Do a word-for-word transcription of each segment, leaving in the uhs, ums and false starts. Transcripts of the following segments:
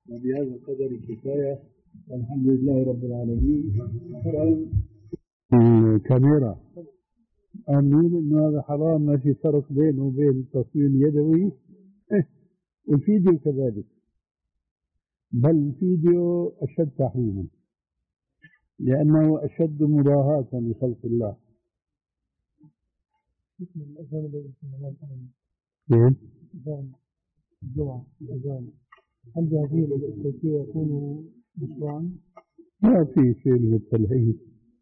وبهذا القدر كفاية، والحمد لله رب العالمين. الكاميرا أمين إنه هذا حرام، ما في فرق بينه وبين التصوير اليدوي. والفيديو كذلك، بل الفيديو أشد تحريما لأنه أشد مضاهاة لخلق الله. اسم الأذان الذي يسمى الآن كيف؟ أذان الجمعة، الأذان هل بهذه الكيفية يكون مشروعا؟ ما في شيء من التلهيد.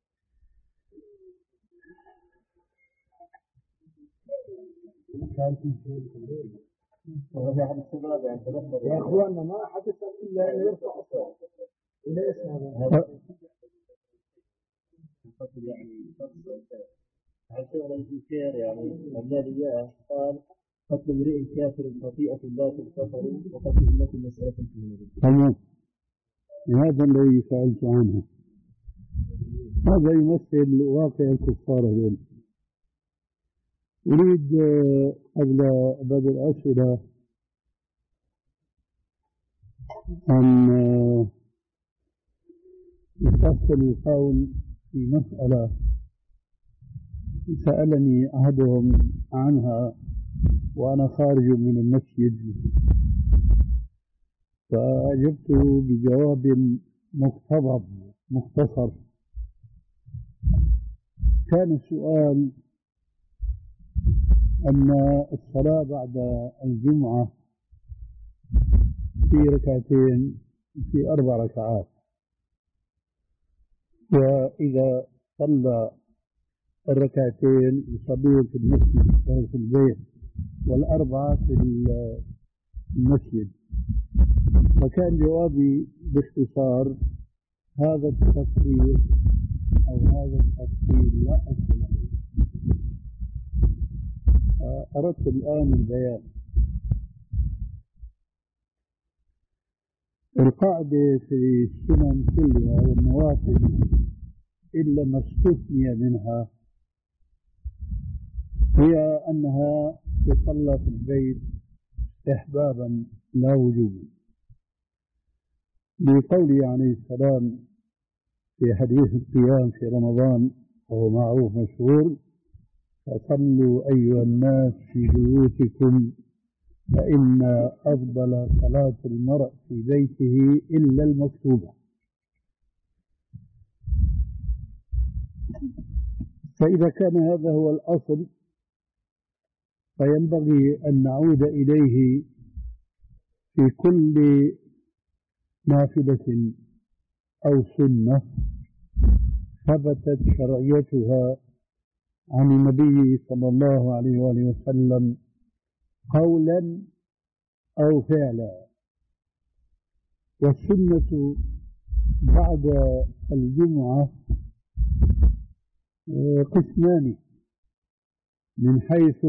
كان في شيء يا اخواننا ما حد يسال الا ان يرفع الصوت ولا يسمع هذا. يعني عن شغل الكفار، يعني الذي جاء قال قتل امرئ كافر خطيئة لا تغتفر وقتل أمة مسألة في المدينة. تمام، هذا الذي سألت عنه، هذا يمثل واقع الكفار هذول. أريد قبل بدء الأسئلة أن يفصل القول في مسألة سألني أحدهم عنها وأنا خارج من المسجد، فأجبت بجواب مقتضب مختصر. كان السؤال أن الصلاة بعد الجمعة في ركعتين في أربع ركعات، وإذا صلى الركعتين يصلون في المسجد أو في البيت والأربعة في المسجد. فكان جوابي باختصار هذا التفصيل أو هذا التفصيل لا أصل له. أردت الآن البيان. القاعدة في السنن كلها والنوافل إلا ما استثني منها هي أنها تصلى في البيت إحبابا لا وجوبا، لقوله عليه السلام في حديث القيام في رمضان وهو معروف مشهور: فصلوا أيها الناس في بيوتكم فإن أفضل صلاة المرء في بيته إلا المكتوبة. فإذا كان هذا هو الأصل فينبغي أن نعود إليه في كل نافلة أو سنة ثبتت شرعيتها عن النبي صلى الله عليه وآله وسلم قولا أو فعلا. والسنة بعد الجمعة قسمان من حيث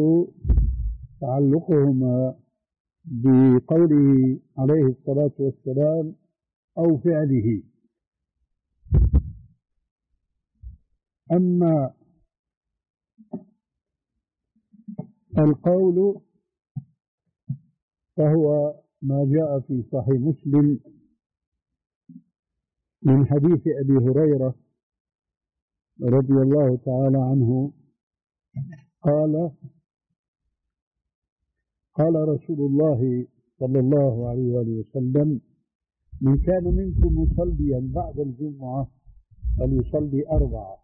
تعلقهما بقوله عليه الصلاة والسلام أو فعله. أما القول فهو ما جاء في صحيح مسلم من حديث أبي هريرة رضي الله تعالى عنه قال: قال رسول الله صلى الله عليه وسلم: من كان منكم مصليا بعد الجمعة فليصلي أربعة.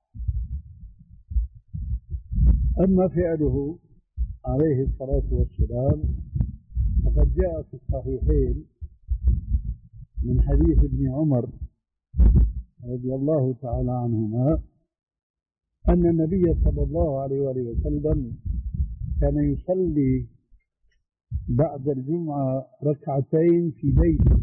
أما فعله عليه الصلاة والسلام فقد جاء في الصحيحين من حديث ابن عمر رضي الله تعالى عنهما أن النبي صلى الله عليه وسلم كان يصلي بعد الجمعة ركعتين في بيته.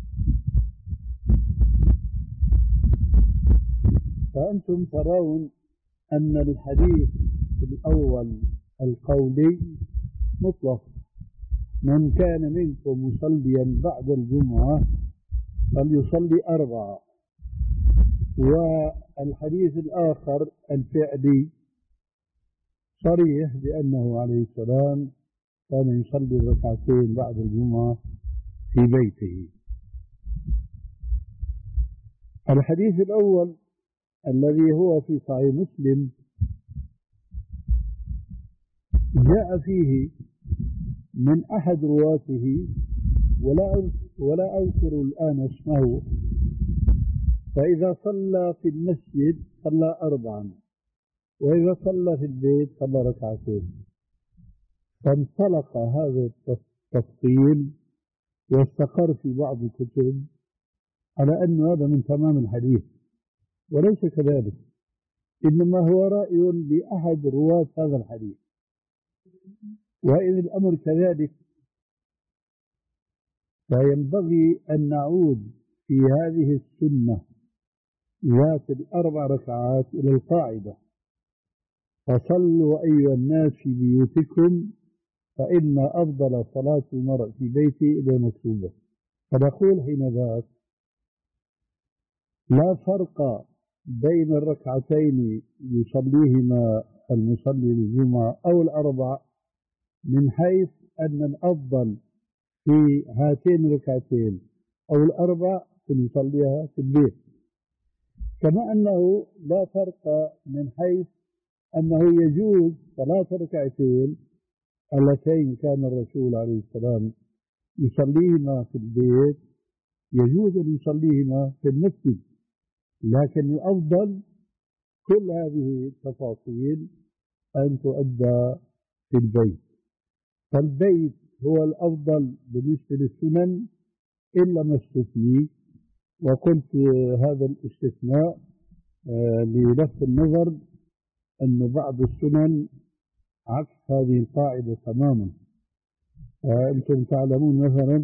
فأنتم ترون أن الحديث الأول القولي مطلق: من كان منكم مصليا بعد الجمعة فليصلي أربعة. والحديث الآخر الفعلي صريح بأنه عليه السلام كان يصلي ركعتين بعد الجمعة في بيته. الحديث الأول الذي هو في صحيح مسلم جاء فيه من أحد رواته ولا ولا أذكر الآن اسمه، فإذا صلى في المسجد صلى أربعا، وإذا صلى في البيت صلى ركعتين. فانطلق هذا التفصيل واستقر في بعض الكتب على أن هذا من تمام الحديث، وليس كذلك، إنما هو رأي لأحد رواة هذا الحديث. وإذا الأمر كذلك فينبغي أن نعود في هذه السنة ذات الأربع ركعات إلى القاعدة: فصلوا أيها الناس في بيوتكم فإن أفضل صلاة المرء في بيته إلى مكتوبة. فنقول حين ذاك لا فرق بين الركعتين يصليهما المصلي للجمعة أو الأربع، من حيث أن الأفضل في هاتين الركعتين أو الأربع نصليها في البيت. كما أنه لا فرق من حيث أنه يجوز صلاة ركعتين اللتين كان الرسول عليه السلام يصليهما في البيت، يجوز أن يصليهما في المسجد، لكن الأفضل كل هذه التفاصيل أن تؤدى في البيت. فالبيت هو الأفضل بالنسبة للسنن إلا ما استثني، وقلت هذا الاستثناء للفت النظر أن بعض السنن عكس هذه القاعدة تماما. أنتم تعلمون مثلا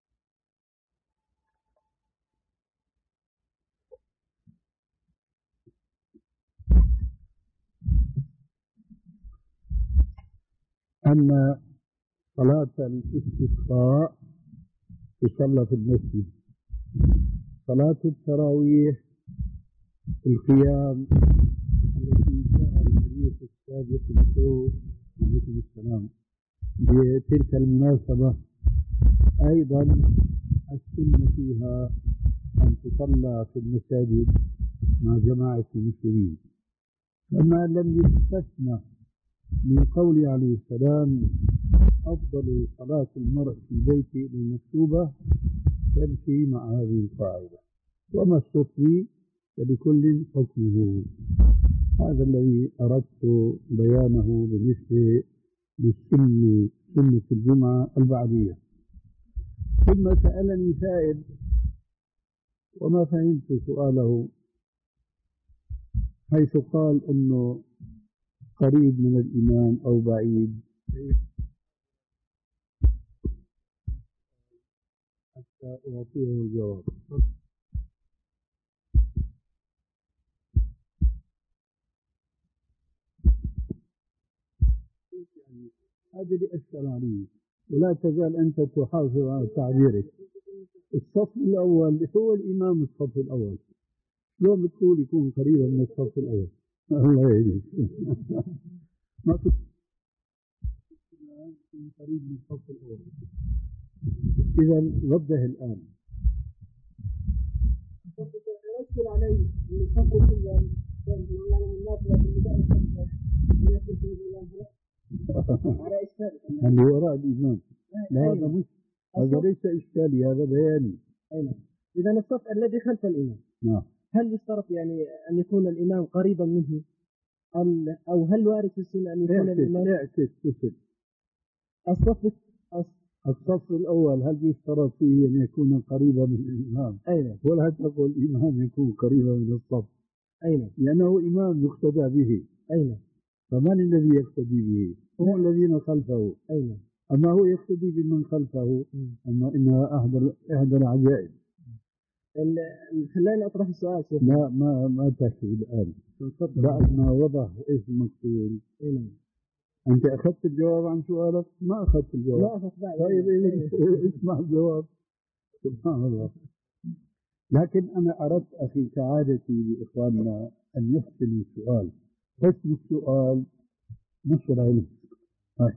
أن صلاة الاستسقاء تصلى في المسجد، صلاة التراويح القيام التي جاء الحديث السابق الفوق عليه السلام بتلك المناسبة أيضا السنة فيها أن تصلى في المساجد مع جماعة المسلمين. لما لم يستثنى من قول عليه السلام أفضل صلاة المرء في بيته المكتوبة تمشي مع هذه القاعدة، وما استثني فلكل حكمه. هذا الذي أردت بيانه بالنسبة للسنة سنة الجمعة البعدية. ثم سألني سائل وما فهمت سؤاله، حيث قال أنه قريب من الإمام أو بعيد، حتى أعطيه الجواب. هذا اللي أشكل عليه، ولا تزال أنت تحافظ على تعبيرك. الصف الأول هو الإمام، الصف الأول شلون بتقول يكون قريبا من الصف الأول؟ الله يهديك. ما تقول قريب من الصف الأول. إذا وضح الآن. يشكل علي أن الصف الأول كان يعني الناس اللي وراء الإمام. لا هذا مش، هذا ليس إشكالي، هذا بياني. إذا الصف الذي خلف الإمام نعم، هل يشترط يعني أن يكون الإمام قريبا منه، أو هل وارد في السنة أن يكون الإمام اعكس كسر الصف الصف الأول؟ هل يشترط فيه أن يكون قريبا من الإمام؟ أين؟ ولا تقول الإمام يكون قريبا من الصف؟ أين؟ لأنه إمام يقتدى به. أين؟ فمن الذي يقتدي به؟ هم الذين خلفه. أين؟ أما هو يقتدي بمن خلفه. أما إنها أحد إحدى العجائب. خلينا أطرح السؤال شيخ. لا ما ما تحكي الآن بعد ما وضح إيش المقصود. أنت أخذت الجواب عن سؤالك؟ ما أخذت الجواب. لا أخذت. طيب اسمع الجواب. سبحان الله. لكن أنا أردت أخي كعادتي لإخواننا أن يحسنوا السؤال. حسن السؤال نصف العلم.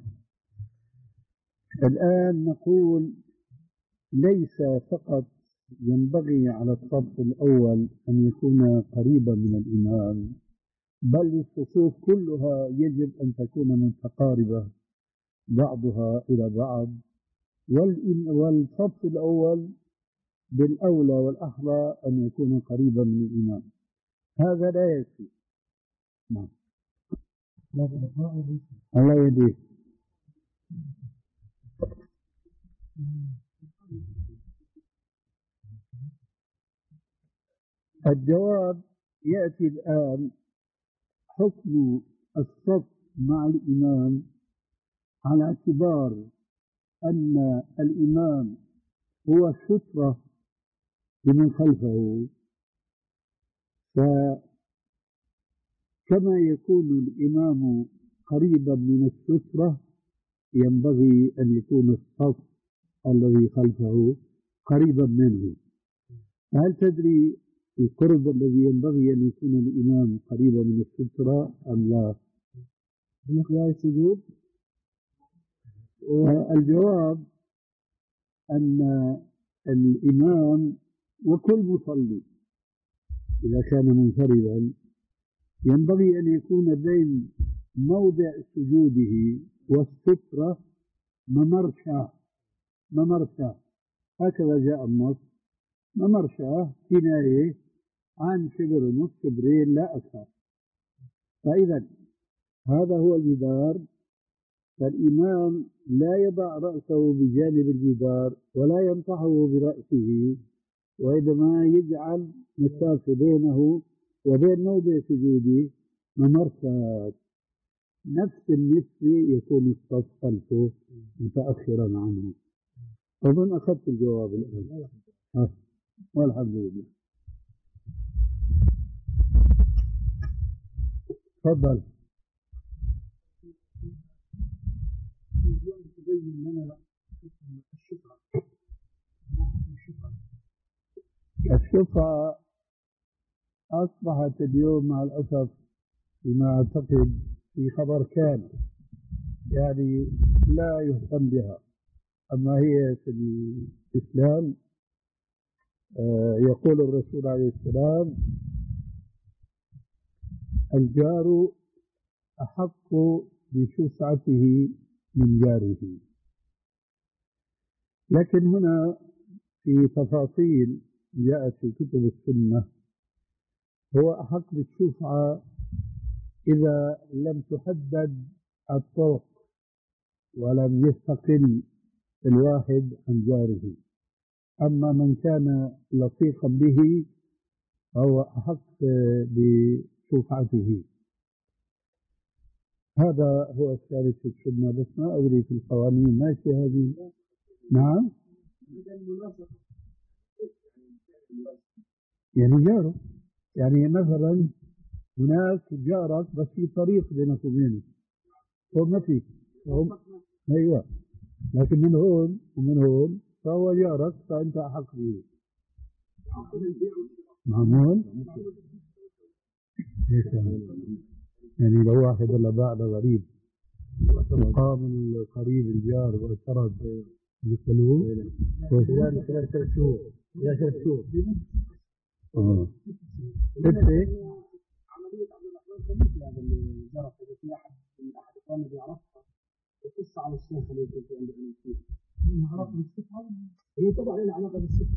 الآن نقول ليس فقط ينبغي على الصف الأول أن يكون قريبا من الإمام، بل الصفوف كلها يجب أن تكون متقاربة بعضها إلى بعض، والصف الأول بالأولى والأحرى أن يكون قريبا من الإمام. هذا لا يكفي. نعم. الله يهديك. الجواب يأتي الآن. حكم الصف مع الإمام على اعتبار أن الإمام هو السترة لمن خلفه، فكما يكون الإمام قريبا من السترة ينبغي أن يكون الصف الذي خلفه قريبا منه. هل تدري القرب الذي ينبغي أن يكون الإمام قريبا من السترة أم لا؟ بمقدار السجود. الجواب أن الإمام وكل مصلي إذا كان منفردا ينبغي أن يكون بين موضع سجوده والسترة ممرشة. ممرشة هكذا جاء النص، ممرشة كناية عن شبر ونصف شبرين لا أكثر. فإذا هذا هو الجدار، فالإمام لا يضع رأسه بجانب الجدار ولا ينطحه برأسه، وإنما يجعل مسافة بينه وبين موضع سجوده ممرسات نفس النسبة، يكون الصف خلفه متأخرا عنه. أظن أخذت الجواب الآن. والحمد لله. تفضل. تبين لنا الشفعة. الشفعة أصبحت اليوم مع الأسف فيما أعتقد في خبر كان، يعني لا يهتم بها. أما هي في الإسلام يقول الرسول عليه السلام: الجار أحق بشفعته من جاره. لكن هنا في تفاصيل جاءت في كتب السنة، هو أحق بالشفعة إذا لم تحدد الطرق ولم يستقل الواحد عن جاره. أما من كان لصيقا به فهو أحق بشفعته. هذا هو الثالث في السنة، بس ما أدري في القوانين ماشي هذه. نعم، يعني جاره، يعني مثلا هناك جارك بس في طريق بينك وبينه، هو ما في، أيوة، لكن من هون ومن هون فهو جارك، فأنت أحق به. معمول يعني لو واحد ولا بعد غريب وقام القريب الجار واعترض يسألوه إلى ثلاث شهور إلى ثلاث شهور. آه. عملية عبد الرحمن خليفة هذا اللي جرى في أحد من أحد الإخوان اللي يعرفها، القصة على الشيخ اللي كنت عنده أنا فيه. هي علاقة بالصفة؟ هي طبعا لها علاقة بالصفة.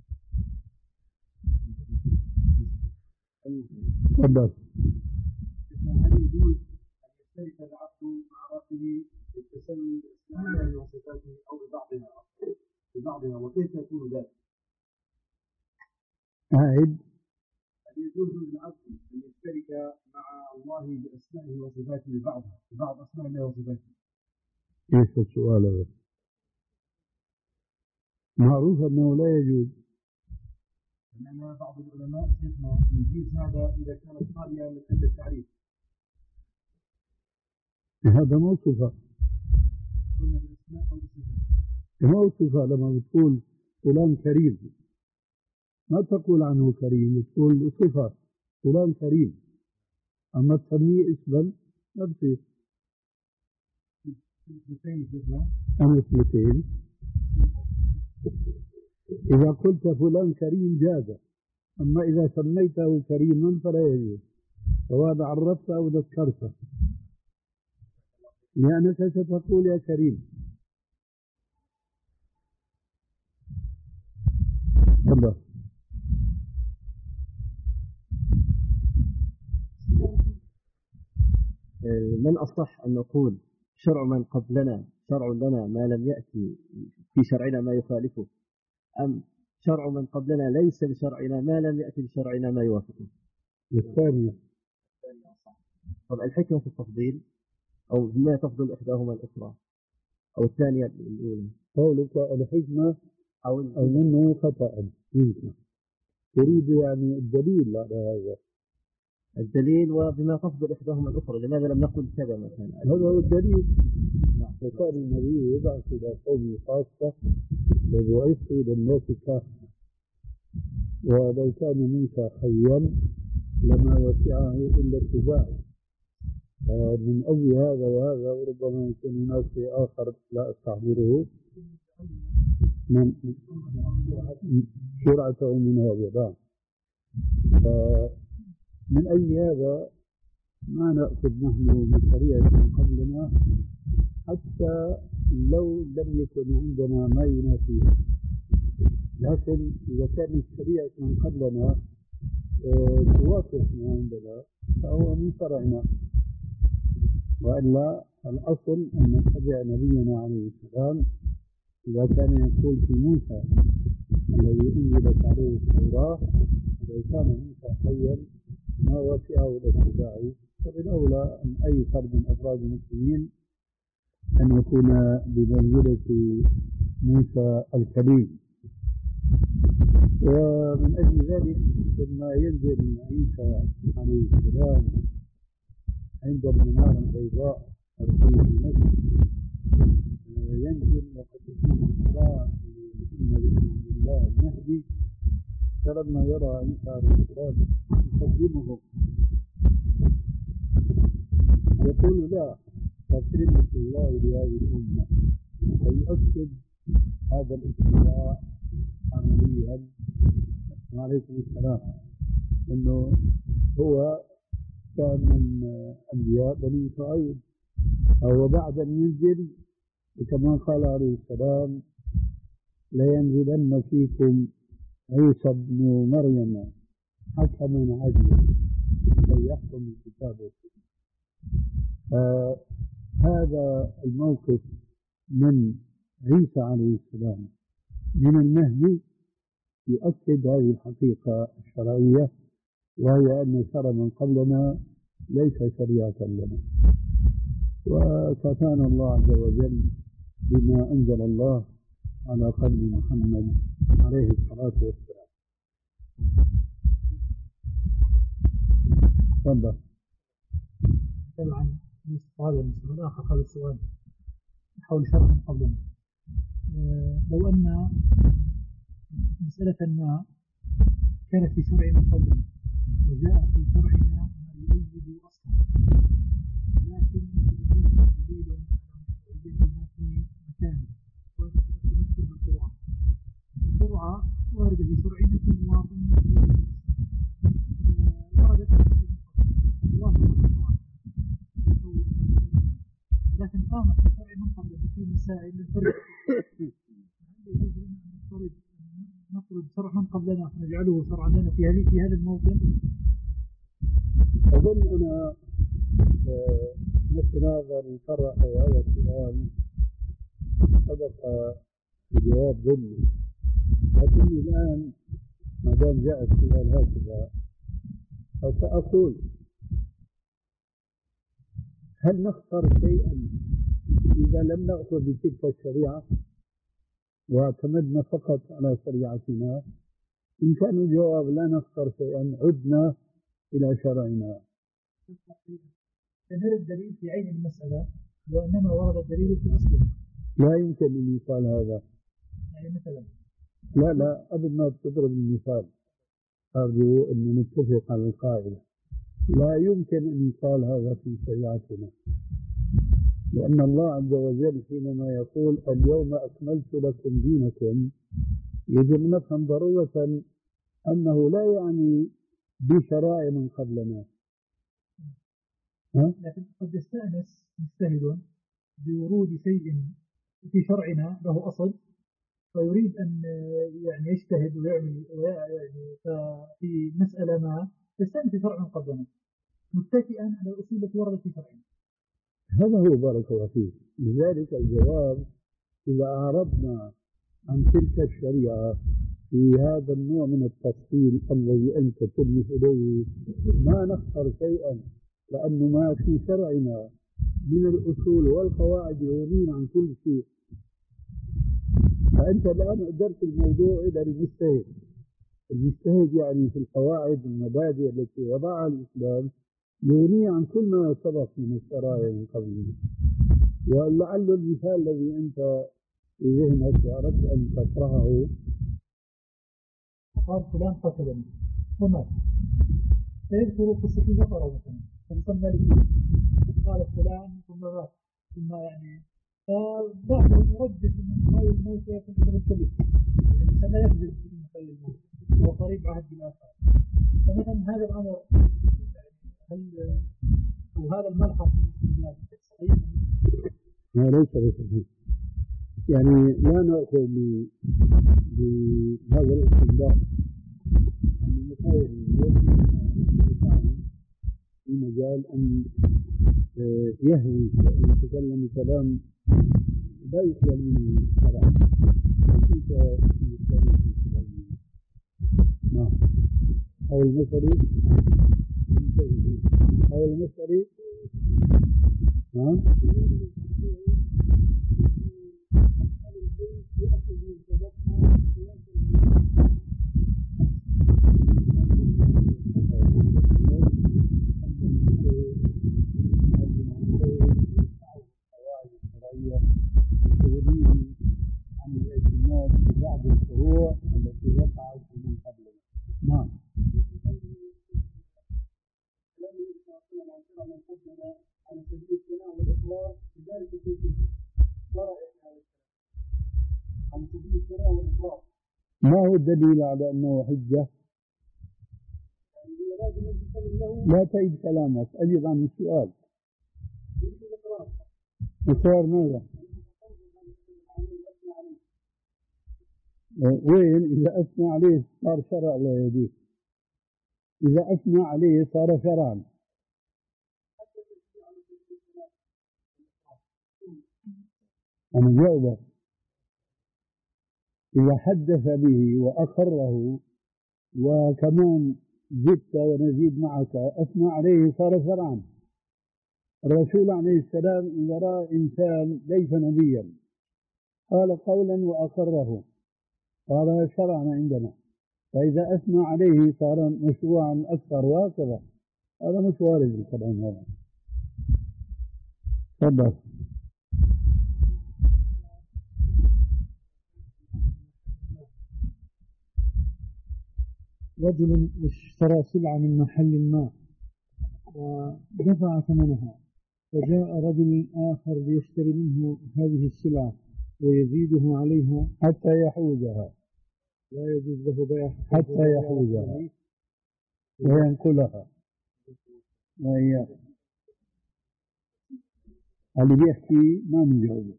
تفضل. هل يجوز أن يشترك العبد مع ربه بالتسمي بأسماء الله وصفاته أو ببعضها ببعضها وكيف يكون ذلك؟ أعد. هل يجوز للعبد أن يشترك مع الله بأسمائه وصفاته ببعضها ببعض أسماء الله وصفاته؟ ايش السؤال هذا؟ معروف أنه لا يجوز. لأن بعض العلماء شيخنا يجيز هذا إذا كانت خالية من أجل التعريف. هذا مو صفة. قلنا بالأسماء أو بالصفات. مو صفة. لما بتقول فلان كريم ما تقول عنه كريم، تقول صفة فلان كريم. أما تسميه اسما ما بصير. اثنتين شيخنا. أنا اثنتين. إذا قلت فلان كريم جاز، أما إذا سميته كريما فلا يجوز، سواء عرفته أو ذكرته، لأنك ستقول يا كريم. الله. من أصح أن نقول شرع من قبلنا شرع لنا ما لم يأتي في شرعنا ما يخالفه، أم شرع من قبلنا ليس بشرعنا ما لم يأتي بشرعنا ما يوافقه؟ الثانية. طب الحكمة في التفضيل، أو بما تفضل إحداهما الأخرى، أو الثانية الأولى؟ قولك الحكمة أو أو منه خطأ يمكن تريد يعني الدليل على هذا. الدليل وبما تفضل إحداهما الأخرى، لماذا لم نقل كذا مثلا؟ هذا هو الدليل. وكان النبي يبعث إلى قومه خاصة وبعثت إلى الناس كافة، ولو كان موسى حيا لما وسعه إلا اتباعه. من أول هذا وهذا، وربما يكون هناك شيء آخر لا أستحضره من شرعته من هذا. من أي هذا ما نأخذ نحن بشريعة من قبلنا، حتى لو لم يكن عندنا ما ينافيه، لكن إذا كانت شريعة من قبلنا توافق ما عندنا فهو من شرعنا، وإلا الأصل أن نتبع نبينا عليه السلام. إذا كان يقول في موسى الذي أنزلت عليه التوراة لو كان موسى حيا ما وسعه الاتباع، فبالأولى أن أي فرد من أفراد المسلمين أن يكون بمنزلة موسى الكليم. ومن أجل ذلك لما ينزل عيسى عليه السلام عند المنارة البيضاء التي في مكة، ينزل وقد يكون إسراء محمد بن عبد الله المهدي، فلما يرى عيسى عليه السلام يقدمه يقول لا كلمة الله لهذه الأمة، فيؤكد هذا الاتباع عمليا وعليكم السلام أنه هو كان من أنبياء بني إسرائيل. أو بعد أن ينزل كما قال عليه السلام لينزلن فيكم عيسى بن مريم حكما عدلا فيحكم الكتاب والسنة. هذا الموقف من عيسى عليه السلام من المهدي يؤكد هذه الحقيقة الشرعية، وهي أن شرع من قبلنا ليس شريعة لنا. وكفانا الله عز وجل بما أنزل الله على قلب محمد عليه الصلاة والسلام. تفضل. طبعا هذا السؤال آخر هذا السؤال حول شرع من قبلنا. أه لو أن مسألة ما كانت في شرع من قبلنا وجاء في شرعنا ما يؤيد أصلا، لكن يكون دليل على مشروعيتها في مكانه وتمثل بالقرآن. القرآن واردة في شرعنا في مواطن وردت الله لكن قامت في شرع من قبلنا في مسائل للفرق. هل يجوز لنا أن نفترض نفرض شرع من قبلنا فنجعله شرعا لنا في هذه في هذا الموضع؟ أظن أنا مثل هذا الفرع أو هذا السؤال سبق بجواب ضمني، لكني الآن ما دام جاء السؤال هكذا فسأقول هل نختار شيئا إذا لم نأخذ بتلك الشريعة واعتمدنا فقط على شريعتنا؟ إن كان الجواب لا نختار شيئا عدنا إلى شرعنا. فهل الدليل في عين المسألة وإنما ورد الدليل في أصله؟ لا يمكن أن يقال هذا. يعني مثلا لا لا قبل ما تضرب المثال أرجو أن نتفق على القاعدة. لا يمكن أن يقال هذا في شريعتنا، لأن الله عز وجل حينما يقول اليوم أكملت لكم دينكم يجب أن نفهم ضرورة أنه لا يعني بشرائع من قبلنا. ها؟ لكن قد يستأنس مجتهد بورود شيء في شرعنا له أصل، فيريد أن يعني يجتهد ويعمل يعني في مسألة ما يستأنس في شرع من قبلنا متكئا على الأصول التي وردت في شرعنا. هذا هو بارك الله فيك. لذلك الجواب إذا أعرضنا عن تلك الشريعة في هذا النوع من التفصيل الذي أنت تلمح إليه ما نخسر شيئا، لأنه ما في شرعنا من الأصول والقواعد يغنين عن كل شيء. فأنت الآن أدرت الموضوع إلى المجتهد. المجتهد يعني في القواعد المبادئ التي وضعها الإسلام يغني عن كل ما سبق من الشرائع من قبل. ولعل المثال الذي أنت في ذهنك وأردت أن تطرحه، قال فلان قتلني ومات، فيذكر قصة بقرة مثلا فيسمى لي قال فلان ثم مات ثم يعني فبعضهم يرجح من هاي الموت يكون متكلف يعني لا يكذب في محل الموت هو قريب عهد بالآخر. فمثلا هذا الأمر هل أو هذا الملحق صحيح؟ لا ليس بصحيح. يعني لا نأخذ بهذا الاستنباط أن في مجال أن يهوي وأن يتكلم كلام لا يقبل منه الشرع. نعم. أو المثلي أو المثلي ها عن الاعتماد في بعض الفروع التي وقعت من قبلنا. نعم. على سبيل الثناء والإطلاق لذلك في على سبيل الثناء والإطلاق. ما هو الدليل على أنه حجة؟ لا تعيد كلامك، أجب عن السؤال. السؤال ماذا؟ وين إذا أثنى عليه صار شرع لا يجوز، إذا أثنى عليه صار شرعا. أنا جاوبك إذا حدث به وأقره وكمان زدت ونزيد معك أثنى عليه صار شرعا. الرسول عليه السلام إذا رأى إنسان ليس نبيا قال قولا وأقره صار شرعا عندنا، فإذا أثنى عليه صار مشروعا أكثر وهكذا. هذا مش وارد الكلام هذا. تفضل. رجل اشترى سلعة من محل ما ودفع ثمنها، فجاء رجل آخر ليشتري منه هذه السلعة ويزيده عليها حتى يحوزها. لا يجوز له بيع حتى يحوزها وينقلها. وهي اللي بيحكي ما بنجاوبه.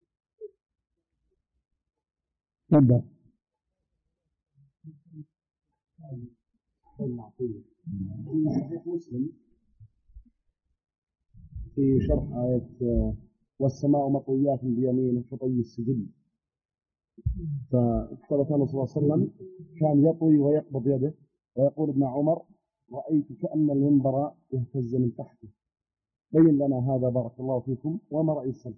تفضل. مسلم في شرح آية والسماء مطويات بيمينه كطي السجل، فثبت أنه صلى الله عليه وسلم كان يطوي ويقبض يده، ويقول ابن عمر رأيت كأن المنبر يهتز من تحته. بين لنا هذا بارك الله فيكم، وما رأي السلف؟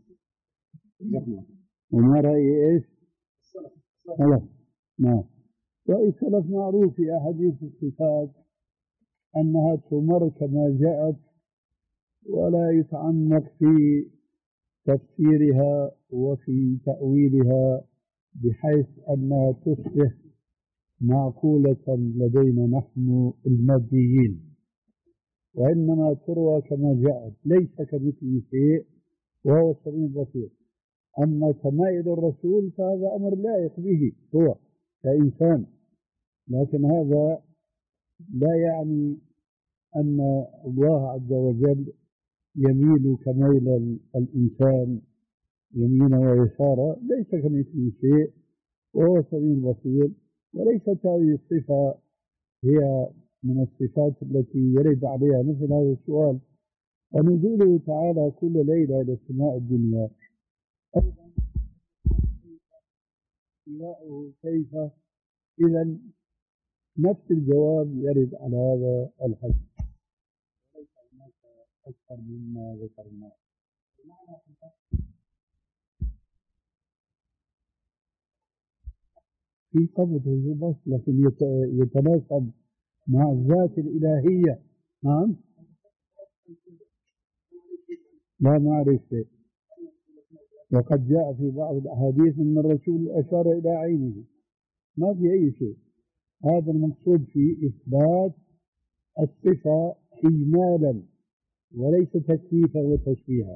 وما رأي إيش؟ السلف. نعم. رأي السلف معروف في أحاديث الصفات أنها تمر كما جاءت ولا يتعمق في تفسيرها وفي تأويلها بحيث أنها تصبح معقولة لدينا نحن الماديين، وإنما تروى كما جاءت ليس كمثله شيء وهو السميع البصير. أما شمائل الرسول فهذا أمر لائق به هو، كإنسان، لكن هذا لا يعني أن الله عز وجل يميل كميل الإنسان يمينا ويسارا، ليس كمثله شيء وهو سميع بصير. وليست هذه الصفة هي من الصفات التي يرد عليها مثل هذا السؤال. ونزوله تعالى كل ليلة إلى السماء الدنيا، استواءه كيف؟ إذا نفس الجواب يرد على هذا الحد، وليس هناك أكثر مما ذكرناه. في قبض وجوب، لكن يتناسب مع الذات الإلهية. نعم، لا نعرف شيء. وقد جاء في بعض الأحاديث أن الرسول أشار إلى عينه، ما في أي شيء. هذا المقصود في إثبات الصفة إجمالا وليس تكييفا وتشبيها.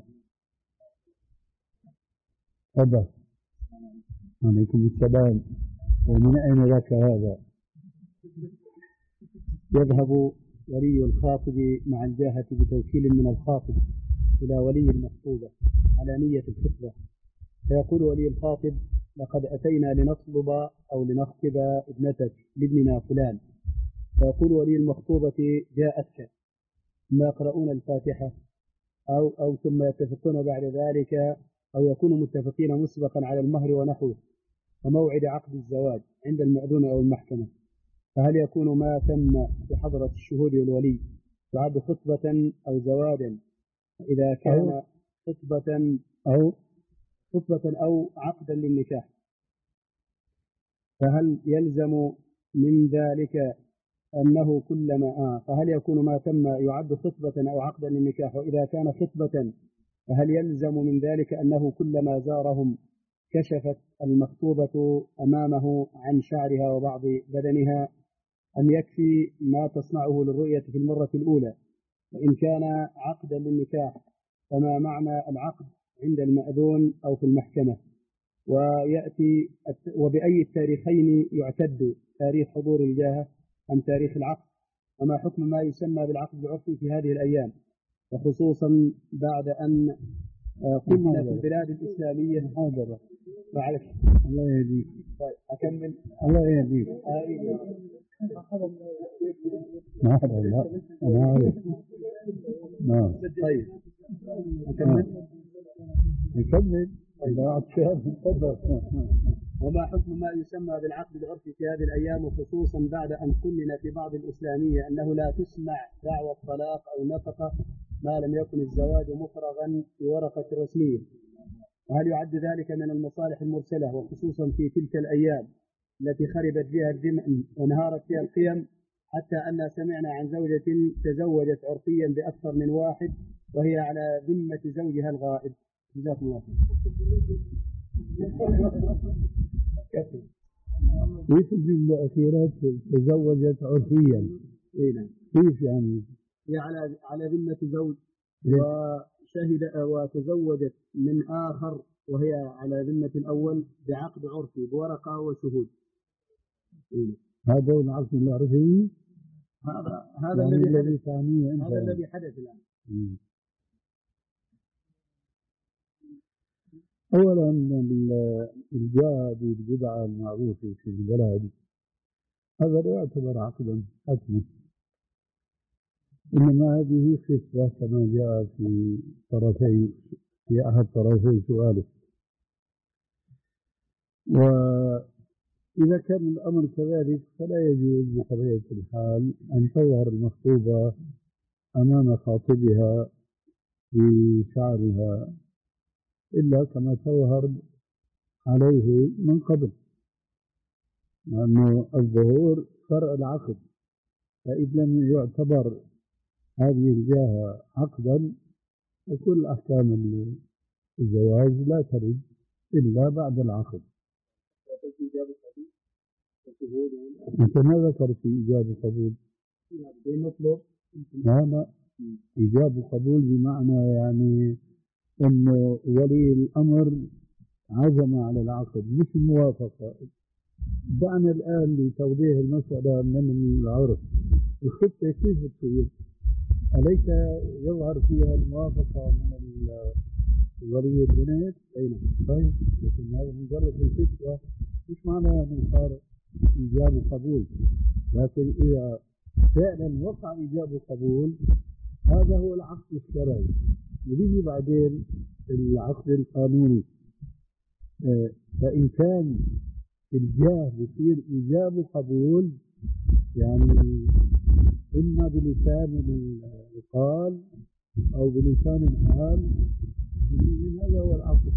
تفضل. عليكم السلام. ومن أين لك هذا؟ يذهب ولي الخاطب مع الجاهة بتوكيل من الخاطب إلى ولي المخطوبة على نية الخطبة، فيقول ولي الخاطب: لقد أتينا لنطلب أو لنخطب ابنتك لابننا فلان. فيقول ولي المخطوبة: جاءتك. ثم يقرؤون الفاتحة أو أو ثم يتفقون بعد ذلك، أو يكونوا متفقين مسبقا على المهر ونحوه وموعد عقد الزواج عند المأذون أو المحكمة. فهل يكون ما تم بحضرة الشهود والولي يعد خطبة أو زواجا؟ إذا كان خطبة أو خطبة أو عقدا للنكاح، فهل يلزم من ذلك أنه كلما آه فهل يكون ما تم يعد خطبة أو عقدا للنكاح؟ وإذا كان خطبة فهل يلزم من ذلك أنه كلما زارهم كشفت المخطوبة أمامه عن شعرها وبعض بدنها، أم يكفي ما تصنعه للرؤية في المرة الأولى؟ وإن كان عقدا للنكاح فما معنى العقد عند المأذون أو في المحكمة؟ ويأتي وبأي التاريخين يعتد، تاريخ حضور الجاهة أم تاريخ العقد؟ وما حكم ما يسمى بالعقد العرفي في هذه الأيام، وخصوصا بعد أن قلنا في البلاد الإسلامية حاضرة؟ الله يهديك. طيب أكمل. الله يهديك. ما أعرف. لا أنا أعرف. نعم. طيب أكمل. يكمل. وما حكم ما يسمى بالعقد العرفي في هذه الأيام، وخصوصا بعد أن قلنا في بعض الإسلامية أنه لا تسمع دعوى الطلاق أو نفقة ما لم يكن الزواج مفرغا في ورقة رسمية؟ وهل يعد ذلك من المصالح المرسلة، وخصوصا في تلك الأيام التي خربت فيها الذمم وانهارت فيها القيم، حتى أن سمعنا عن زوجة تزوجت عرفيا بأكثر من واحد وهي على ذمة زوجها الغائب؟ جزاكم الله خير. كيف الجملة الأخيرة تزوجت عرفيا؟ كيف يعني؟ هي على على ذمة زوج وشهد وتزوجت من آخر وهي على ذمة الأول بعقد عرفي بورقة وشهود. هذا هو العقد العرفي. هذا هذا يعني الذي ثانية هذا الذي حدث الآن. م. أولا الجاء بالبدعة المعروفة في البلد هذا لا يعتبر عقدا حتما، إنما هذه خصوة كما جاء في طرفي في أحد طرفي سؤاله. وإذا كان الأمر كذلك فلا يجوز بطبيعة الحال أن تظهر المخطوبة أمام خاطبها بشعرها إلا كما تظهر عليه من قبل، لأنه الظهور فرع العقد، فإذا لم يعتبر هذه الجاهة عقدا فكل أحكام الزواج لا ترد إلا بعد العقد. أنت ما ذكر في إيجاب قبول؟ لا لا، إيجاب قبول بمعنى يعني أنه ولي الأمر عزم على العقد مش الموافقة. دعنا الآن لتوضيح المسألة من العرف. الخطة كيف تصير؟ أليس يظهر فيها الموافقة من ولي البنات؟ أي نعم. طيب، لكن هذا مجرد الخطة مش معناه أنه صار إيجاب وقبول، لكن إذا فعلا وقع إيجاب وقبول هذا هو العقد الشرعي. يجي بعدين العقد القانوني. آه فإن كان الجاه بصير إيجاب وقبول، يعني إما بلسان القال أو بلسان الحال، هذا هو العقد.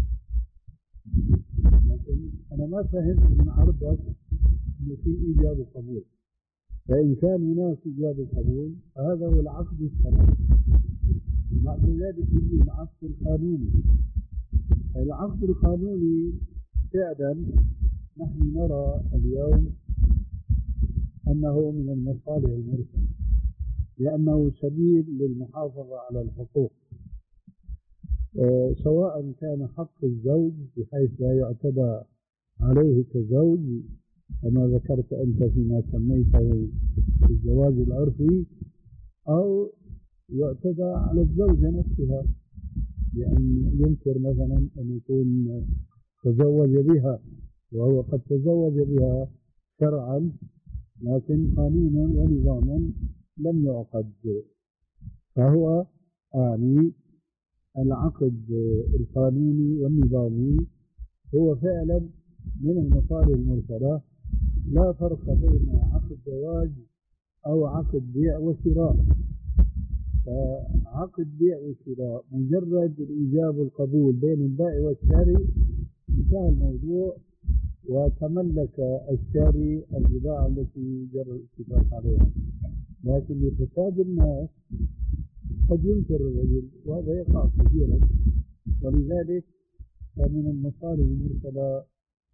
لكن أنا ما فهمت من عرضك إنه في إيجاب وقبول. فإن كان هناك إيجاب وقبول فهذا هو العقد الشرعي. بعد ذلك يجي العقد القانوني. العقد القانوني فعلا نحن نرى اليوم أنه من المصالح المرسلة، لأنه سبيل للمحافظة على الحقوق، أه سواء كان حق الزوج بحيث لا يعتدى عليه كزوج كما ذكرت أنت فيما سميته الزواج العرفي، أو يعتدى على الزوجة نفسها، لأن ينكر مثلا أن يكون تزوج بها وهو قد تزوج بها شرعا لكن قانونا ونظاما لم يعقد. فهو آني العقد القانوني والنظامي هو فعلا من المصالح المرسلة. لا فرق بين عقد زواج أو عقد بيع وشراء. فعقد بيع وشراء مجرد الإيجاب والقبول بين البائع والشاري انتهى الموضوع، وتملك الشاري البضاعة التي جرى الاتفاق عليها. لكن لفساد الناس قد ينكر الرجل، وهذا يقع كثيرا. ولذلك فمن المصالح المرسلة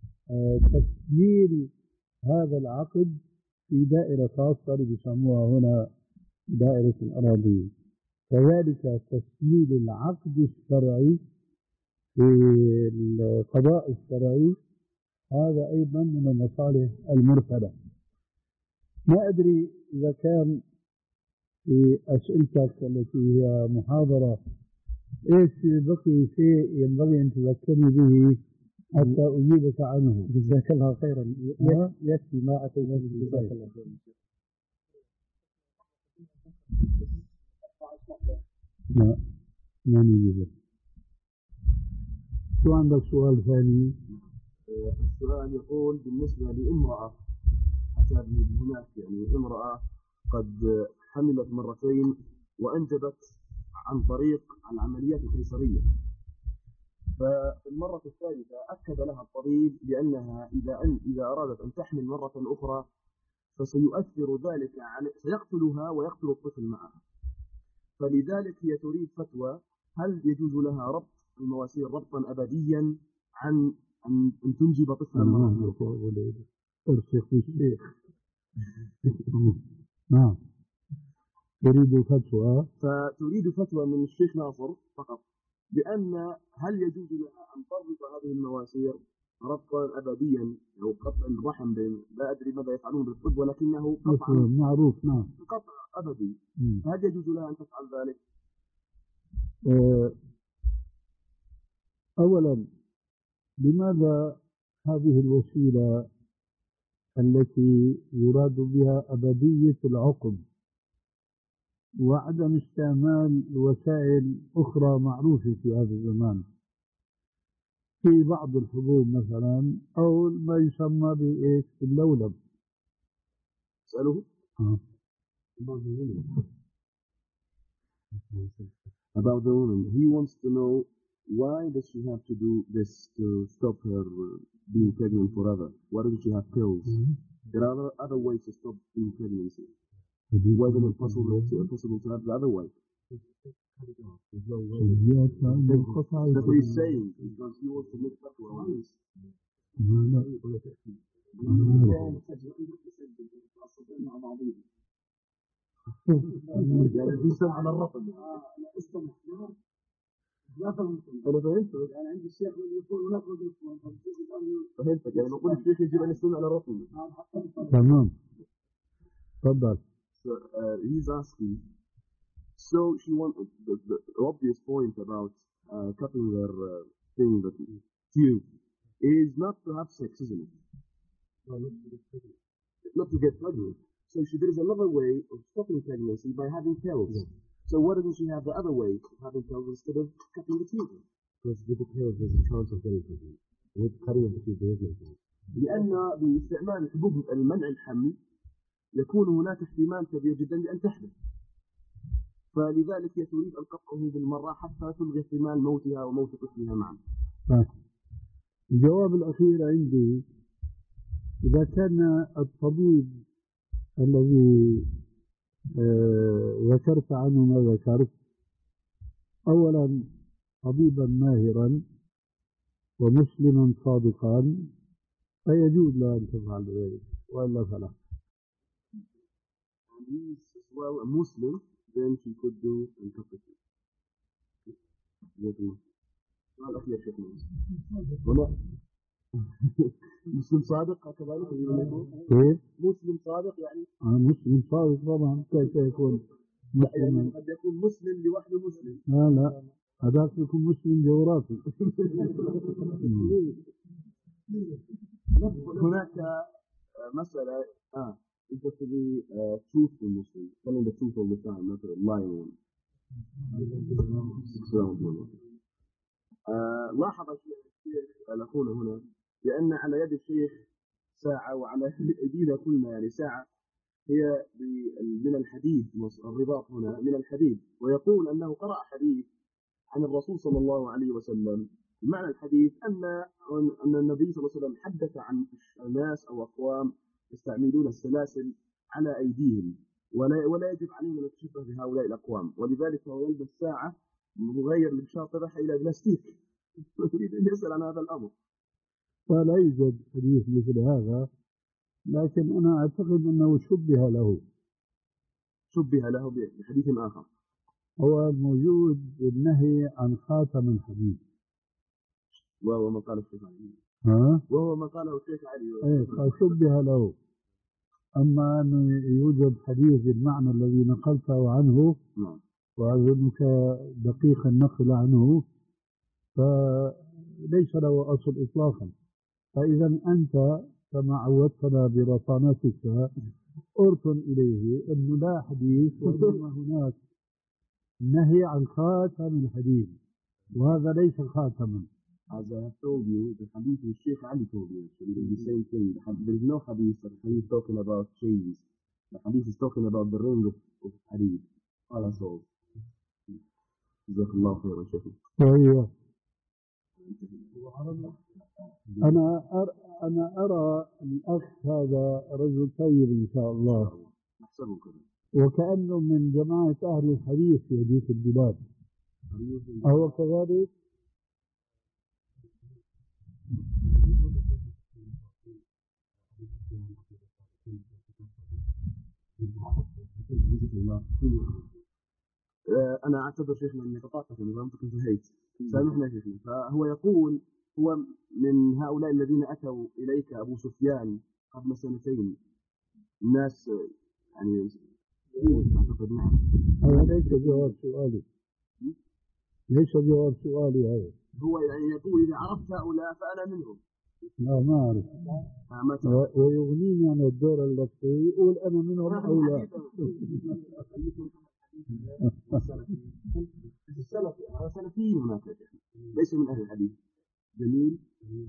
تسجيل هذا العقد في دائرة خاصة بيسموها هنا دائرة الأراضي. كذلك تسجيل العقد الشرعي في القضاء الشرعي هذا أيضا من المصالح المرسلة. ما أدري إذا كان في أسئلتك التي هي محاضرة إيش بقي شيء ينبغي أن تذكرني به حتى أجيبك عنه. جزاك الله خيرا. يكفي ما أتينا به. جزاك الله خيرا. لا ما نجيبه. شو عندك سؤال ثاني؟ السؤال يقول بالنسبة لامرأة أتى هناك يعني امرأة قد حملت مرتين وأنجبت عن طريق العمليات القيصرية، ففي المرة الثالثة أكد لها الطبيب بأنها إذا أن إذا أرادت أن تحمل مرة أخرى فسيؤثر ذلك على سيقتلها ويقتل الطفل معها. فلذلك هي تريد فتوى هل يجوز لها ربط المواسير ربطا أبديا عن أن, أن تنجب طفلا مرة أخرى. أرسخ الشيخ. نعم. تريد فتوى فتريد فتوى من الشيخ ناصر فقط بأن هل يجوز لها أن تربط هذه المواسير ربطا أبديا أو قطع الرحم بين لا أدري ماذا يفعلون بالطب ولكنه قطع معروف. نعم. قطع أبدي. هل يجوز لها أن تفعل ذلك؟ أه أولا لماذا هذه الوسيلة التي يراد بها أبدية العقم وعدم استعمال وسائل أخرى معروفة في هذا الزمان في بعض الحبوب مثلا أو ما يسمى بإيش باللولب؟ اسأله. آه. About the woman, he wants to know why does she have to do this to stop her being pregnant forever? Why doesn't she have pills? Mm-hmm. There are other, other ways to stop being pregnancy. Why isn't it possible to, possible to have the other way? That's what he's saying, because he wants to make fatwa on this. أنا فهمت. يعني عند الشيخ يقول هناك رجل فهمتك، يعني نقول الشيخ يجب أن يستمع على الرسول. تمام. تفضل. So uh, he's asking, so she wanted the, the obvious point about uh, cutting their uh, thing, that tube, is not to have sex, isn't it? No, not to get pregnant. Not to get pregnant. So she, there is another way of stopping pregnancy by having pills. Yeah. So why doesn't she have the other way of having pills instead of cutting the tube? Because with the pills there's a chance of getting pregnant. With cutting the tube there is no chance. لأن باستعمال حبوب المنع الحمل يكون هناك احتمال كبير جدا لأن تحدث، فلذلك هي تريد أن تقطعه بالمرة حتى تلغي احتمال موتها وموت طفلها معا. الجواب الأخير عندي، إذا كان الطبيب الذي آه ذكرت عنه ما ذكرت، أولا طبيبا ماهرا ومسلما صادقا فيجوز له أن تفعل ذلك، وإلا فلا. And he's as well a Muslim, then she could do interpretation. السؤال الأخير شيخنا. ولا مسلم صادق كذلك كيف؟ مسلم صادق يعني؟ آه مسلم صادق طبعا، كيف يكون مسلما؟ يعني قد يكون مسلم لوحده مسلم. لا لا، هذاك يكون مسلم جغرافي. هناك مسألة آه It's to be uh, truthful Muslim, telling the truth all the time, not a lying one. uh, لاحظ الشيخ الأخونا هنا بأن على يد الشيخ ساعة وعلى أيدينا كلنا يعني ساعة هي من الحديد، الرباط هنا من الحديد، ويقول أنه قرأ حديث عن الرسول صلى الله عليه وسلم. بمعنى الحديث أن أن النبي صلى الله عليه وسلم حدث عن ناس أو أقوام يستعملون السلاسل على أيديهم، ولا ولا يجب عليهم أن نتشبه بهؤلاء الأقوام، ولذلك هو يلبس ساعة مغير لبشاط تبعها إلى بلاستيك. يريد أن يسأل عن هذا الأمر. فلا يوجد حديث مثل هذا، لكن أنا أعتقد أنه شبه له شبه له بحديث آخر. هو موجود النهي عن خاتم الحديد، وهو ما قال الشيخ علي. ها؟ وهو ما قاله الشيخ علي. إيه، فشبه له. أما أن يوجد حديث بالمعنى الذي نقلته عنه، نعم، وأظنك دقيق النقل عنه، فليس له أصل إطلاقا. فإذا أنت كما عودتنا برصانتك أرسل إليه أنه لا حديث، وإنما هناك نهي عن خاتم الحديد، وهذا ليس خاتما. As I have told you, the hadith of Sheikh Ali told you, so it is the same thing. There is no hadith, the hadith talking about chains. The hadith is talking about the ring of, of hadith. That's all. جزاك الله خيرا شيخنا. أيوه. أنا أرى أنا أرى الأخ هذا رجل طيب إن شاء الله، وكأنه من جماعة أهل الحديث في هذه البلاد. أهو كذلك؟ أنا أعتذر شيخنا أني قطعتك، أنا كنت انتهيت، سامحنا شيخنا. فهو يقول هو من هؤلاء الذين أتوا إليك أبو سفيان قبل سنتين، الناس يعني أعتقد. نعم، هذا ليس جواب سؤالي، ليس جواب سؤالي هذا. هو يعني يقول إذا عرفت هؤلاء فأنا منهم. لا ما أعرف، ويغنيني عن الدور اللفظي يقول أنا منهم أو لا. السلفي سلفيين هناك ليس من أهل الحديث. جميل.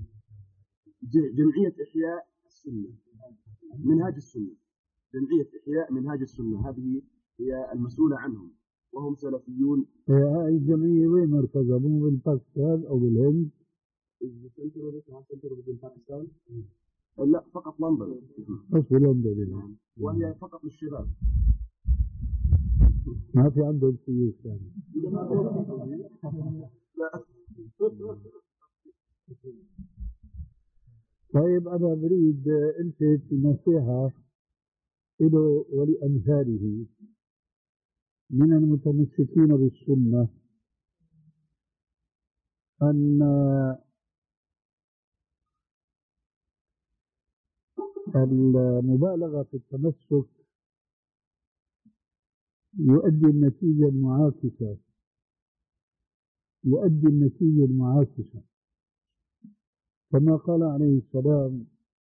جمعية إحياء السنة، منهاج السنة، جمعية إحياء منهاج السنة، هذه هي المسؤولة عنهم، وهم سلفيون. هاي الجمعية وين مركزها؟ مو بالباكستان أو بالهند؟ لا، فقط لندن. بس في لندن، وهي فقط للشباب، ما في عندهم سيوف ثاني. طيب أنا بريد ألفت النصيحة له ولأمثاله من المتمسكين بالسنة أن المبالغة في التمسك يؤدي النتيجة المعاكسة يؤدي النتيجة المعاكسة كما قال عليه السلام: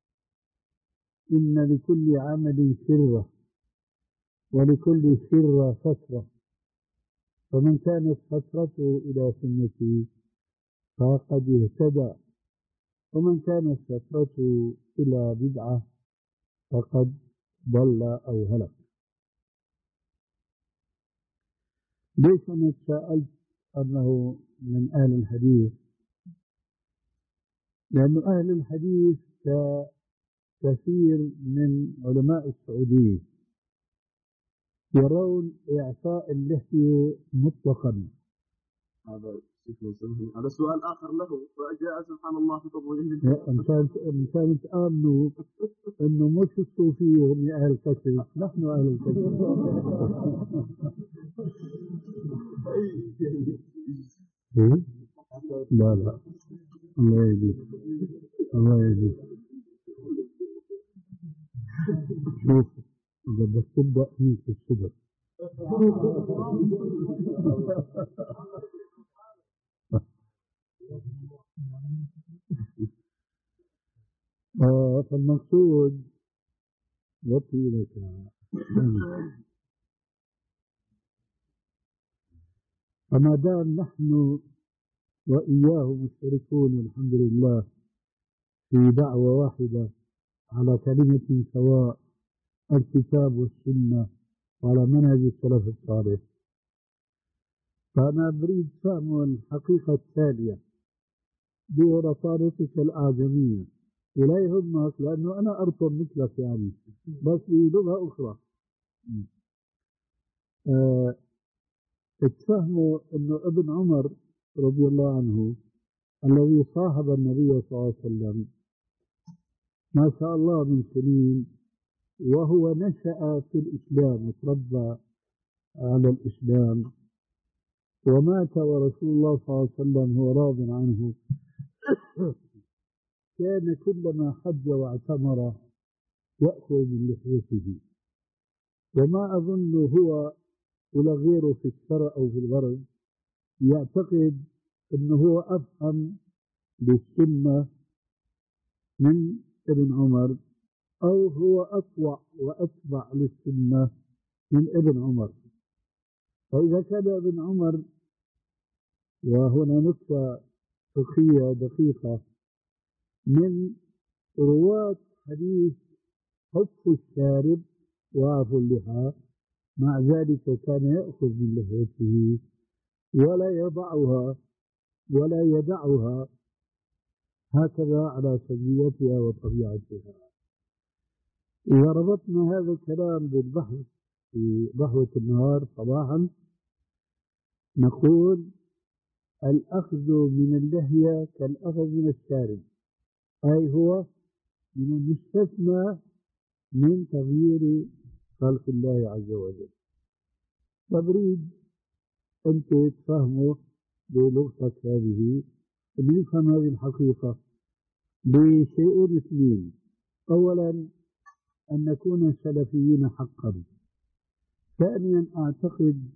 إن لكل عمل شرة ولكل شرة فترة، فمن كانت فترته إلى سنتي فقد اهتدى، ومن كانت فترته إلى بدعة فقد ضل أو هلك. ليش أنا تساءلت أنه من أهل الحديث؟ لأن أهل الحديث كثير من علماء السعودية يرون إعفاء اللحية مطلقا. هذا هذا سؤال آخر له، فجاء سبحان الله في تطويره. إن كانت تآمنوا إنه مش الصوفية هم أهل الكسر، نحن أهل الكسر. لا لا، الله يهديك الله يهديك. شوف إذا بس تبدأ فيك الصدق آه فالمقصود وطي لك فما دام نحن وإياه مشتركون الحمد لله في دعوة واحدة على كلمة سواء، الكتاب والسنة وعلى منهج السلف الصالح، فأنا أريد فهم الحقيقة التالية برصانتك الأعجمية، ولا يهمك لأنه أنا أرطب مثلك يعني، بس بلغة أخرى. أه اتفهموا أنه ابن عمر رضي الله عنه الذي صاحب النبي صلى الله عليه وسلم ما شاء الله من سنين، وهو نشأ في الإسلام وتربى على الإسلام، ومات ورسول الله صلى الله عليه وسلم هو راض عنه، كان كلما حج واعتمر يأخذ من لحيته، وما أظن هو ولا غيره في الشرق أو في الغرب يعتقد أنه هو أفهم بالسنة من ابن عمر، أو هو أطوع وأتبع للسنة من ابن عمر. فإذا كان ابن عمر، وهنا نكتة فقهية دقيقة، من رواة حديث حف الشارب وعفو اللحى، مع ذلك كان يأخذ من لحيته ولا يضعها ولا يدعها هكذا على سجيتها وطبيعتها. إذا ربطنا هذا الكلام بالبحث في ضحوة النهار صباحا نقول: الأخذ من اللحية كالأخذ من الشارب، أي هو من المستثنى من تغيير خلق الله عز وجل. فبريد أنت تفهمه بلغتك هذه، نفهم هذه الحقيقة بشيئين اثنين: أولا أن نكون سلفيين حقا، ثانيا أعتقد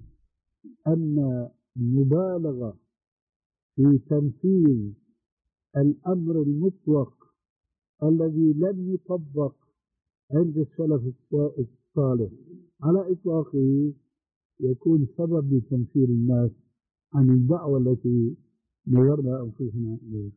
أن المبالغة في تنفيذ الأمر المطلق الذي لم يطبق عند السلف الصالح على إطلاقه يكون سبب لتنفير الناس عن الدعوة التي نظرنا أنفسنا إليها.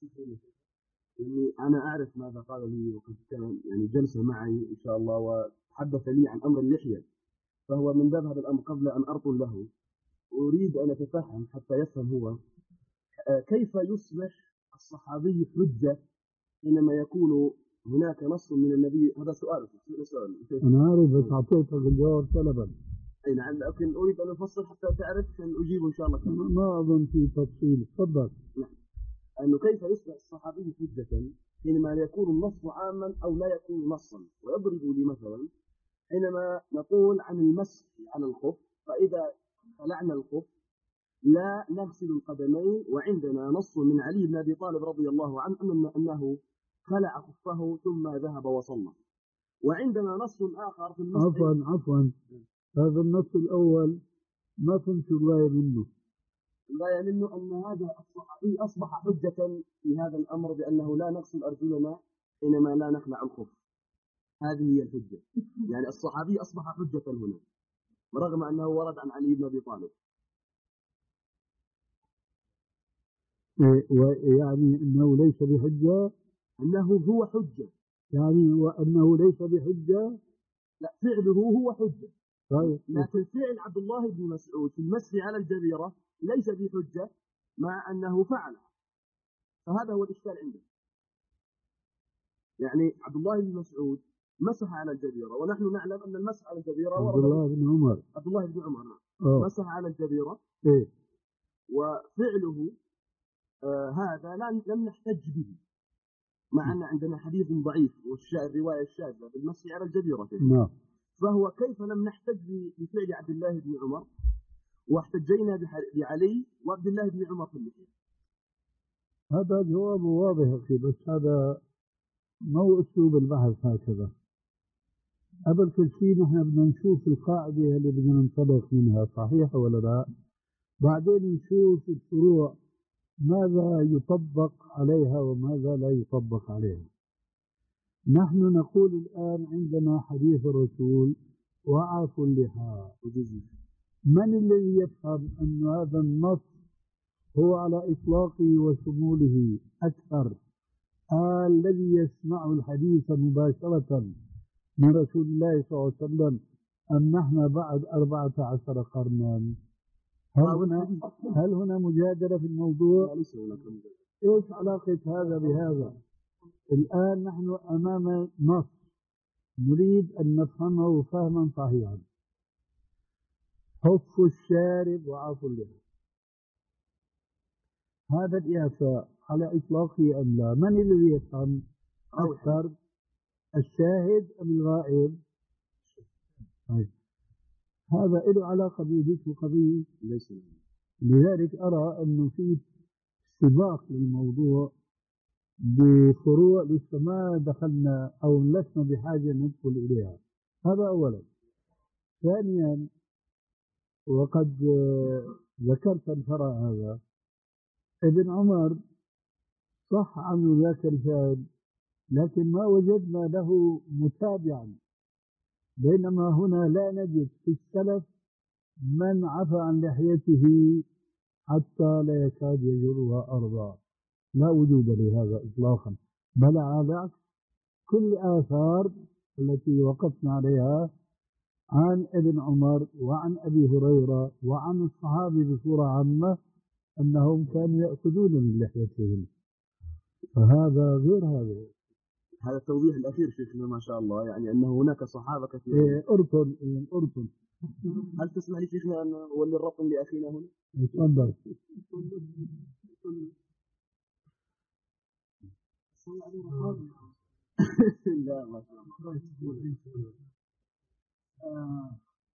يعني أنا أعرف ماذا قال لي، وقد كان يعني جلسة معي إن شاء الله وتحدث لي عن أمر اللحية، فهو من باب هذا الأمر قبل أن أرطل له أريد أن أتفهم حتى يفهم هو كيف يصبح الصحابي حجة حينما يكون هناك نص من النبي. هذا سؤال سؤال أنا عارف، بس أعطيتك الجواب طلبا. أي نعم، لكن أريد أن أفصل حتى تعرف أن أجيب إن شاء الله كمان. ما أظن في تفصيل، تفضل. نعم، أنه كيف يصبح الصحابي حجة حينما يكون النص عاما أو لا يكون نصا. ويضرب لي مثلا حينما نقول عن المسح على الخف، فإذا خلعنا الخف لا نغسل القدمين، وعندنا نص من علي بن أبي طالب رضي الله عنه أنه خلع خفه ثم ذهب وصلى. وعندنا نص آخر في المسجد. عفوا عفوا هذا النص الأول ما فهمت الرواية منه. الرواية منه أن هذا الصحابي أصبح حجة في هذا الأمر بأنه لا نغسل أرجلنا حينما لا نخلع الخف. هذه هي الحجة، يعني الصحابي أصبح حجة هنا رغم أنه ورد عن علي بن أبي طالب. ويعني أنه ليس بحجة، أنه هو حجة، يعني وأنه ليس بحجة، لا فعله هو حجة. طيب. لكن فعل عبد الله بن مسعود في المسح على الجبيرة ليس بحجة مع أنه فعل. فهذا هو الإشكال عنده. يعني عبد الله بن مسعود مسح على الجبيرة، ونحن نعلم أن المسح على الجبيرة عبد الله بن عمر عبد الله بن عمر أوه. مسح على الجبيرة. إيه؟ وفعله آه هذا لم نحتج به، مع أن عندنا حديث ضعيف والرواية الشاذة بالمسح على الجبيرة. نعم. فهو كيف لم نحتج بفعل عبد الله بن عمر واحتجينا بعلي وعبد الله بن عمر في اللحية؟ هذا جواب واضح أخي، بس هذا مو أسلوب البحث هكذا. قبل كل شيء نحن بدنا نشوف القاعدة اللي بدنا ننطلق منها صحيحة ولا لا، بعدين نشوف الفروع ماذا يطبق عليها وماذا لا يطبق عليها. نحن نقول الآن عندنا حديث الرسول وعافوا اللحى. من الذي يفهم أن هذا النص هو على إطلاقه وشموله أكثر؟ آه الذي يسمع الحديث مباشرة من رسول الله صلى الله عليه وسلم أم نحن بعد أربعة عشر قرنا؟ هل هنا هل هنا مجادلة في الموضوع؟ إيش علاقة هذا بهذا؟ الآن نحن أمام نص نريد أن نفهمه فهما صحيحا. حف الشارب وعفو اللحى، هذا الإعفاء على إطلاقه أم لا؟ من الذي يفهم أكثر، الشاهد أم الغائب؟ طيب. هذا له علاقة بذكر القضية ليس. لذلك أرى أنه في سباق للموضوع بفروع لسه ما دخلنا أو لسنا بحاجة ندخل إليها. هذا أولا. ثانيا، وقد ذكرت الفرع هذا، ابن عمر صح عنه ذاك الفعل لكن ما وجدنا له متابعا، بينما هنا لا نجد في السلف من عفى عن لحيته حتى لا يكاد يجرها أرضا، لا وجود لهذا إطلاقا، بل على العكس كل آثار التي وقفنا عليها عن ابن عمر وعن أبي هريرة وعن الصحابة بصورة عامة أنهم كانوا يأخذون من لحيتهم، فهذا غير هذا. هذا التوضيح الأخير شيخنا ما شاء الله، يعني أنه هناك صحابة كثيرين. إيه أرطل إيه أرطل. هل تسمح لي شيخنا أن أولي الرقم لأخينا هنا؟ تفضل. لا ما شاء الله. Uh,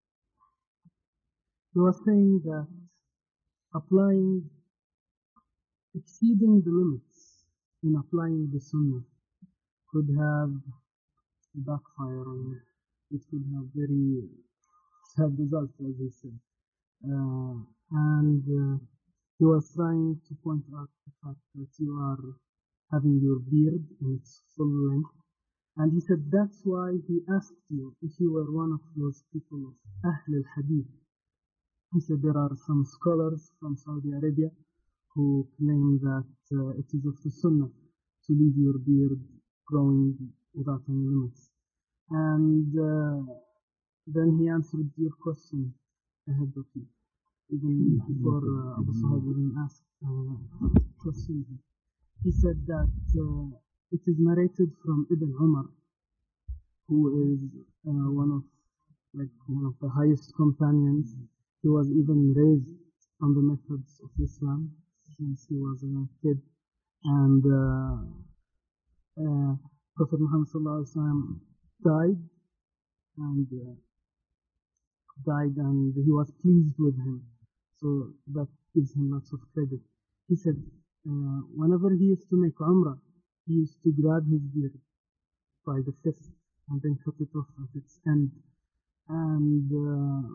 you are saying that applying, exceeding the limits in applying the sunnah could have a backfire on you. It could have very sad results, as you said. Uh, and uh, he was trying to point out the fact that you are having your beard in its full length. And he said that's why he asked you if you were one of those people of Ahl al-Hadith. He said there are some scholars from Saudi Arabia who claim that uh, it is of the Sunnah to leave your beard growing without any limits. And uh, then he answered your question ahead of you, even before uh, Abu Sahab even asked uh, question. He said that uh, it is narrated from Ibn Umar, who is uh, one of like one of the highest companions. He was even raised on the methods of Islam since he was a young kid, and uh, uh, Prophet Muhammad sallallahu alaihi wasallam died, and uh, died, and he was pleased with him. So that gives him lots of credit. He said uh, whenever he used to make Umrah, he used to grab his beard by the fist and then cut it off at its end. And uh,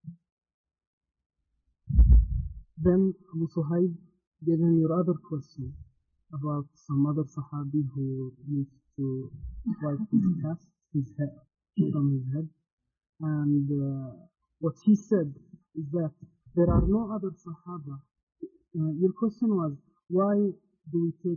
then Abu Suhaib gave him your other question about some other Sahabi who used to wipe his cast, his hair, from his head. And uh, what he said is that there are no other Sahaba. Uh, your question was, why do we take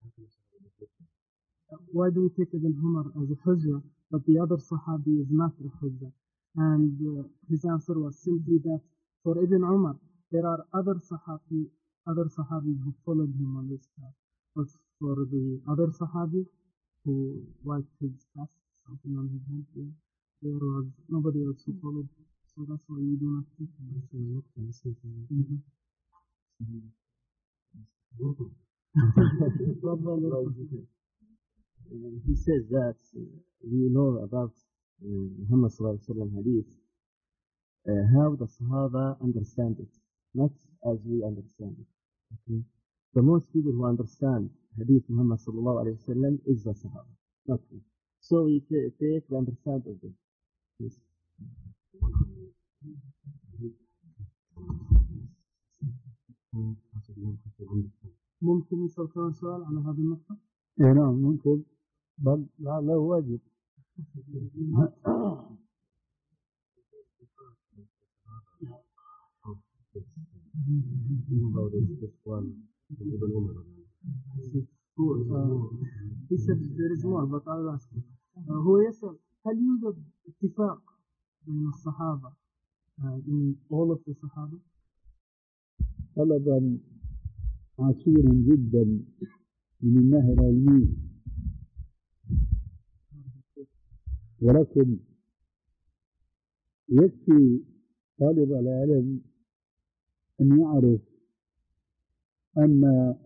uh, why do we take Ibn Umar as a Hujjah, but the other Sahabi is not a Hujjah? And uh, his answer was simply that for Ibn Umar, there are other Sahabi, other Sahabis who followed him on this path. But for the other Sahabi who wiped his cast, something on his head, yeah, there was nobody else who followed. So that's why we do not take him. Mm-hmm. He says that uh, we know about uh, Muhammad sallallahu alaihi wasallam hadith, uh, how the Sahaba understand it, not as we understand it. Okay? The most people who understand hadith Muhammad sallallahu alaihi wasallam is the Sahaba, not we. So we t- take the understand of them. Yes. ممكن يسأل كمان سؤال على هذه النقطة؟ إيه نعم ممكن، بل لعله واجب. He said there is more, but I'll ask you. هو يسأل هل يوجد اتفاق بين الصحابة in all of the Sahaba? طلبا عسيرا جدا من الناحية العلمية، ولكن يكفي طالب العلم أن يعرف أن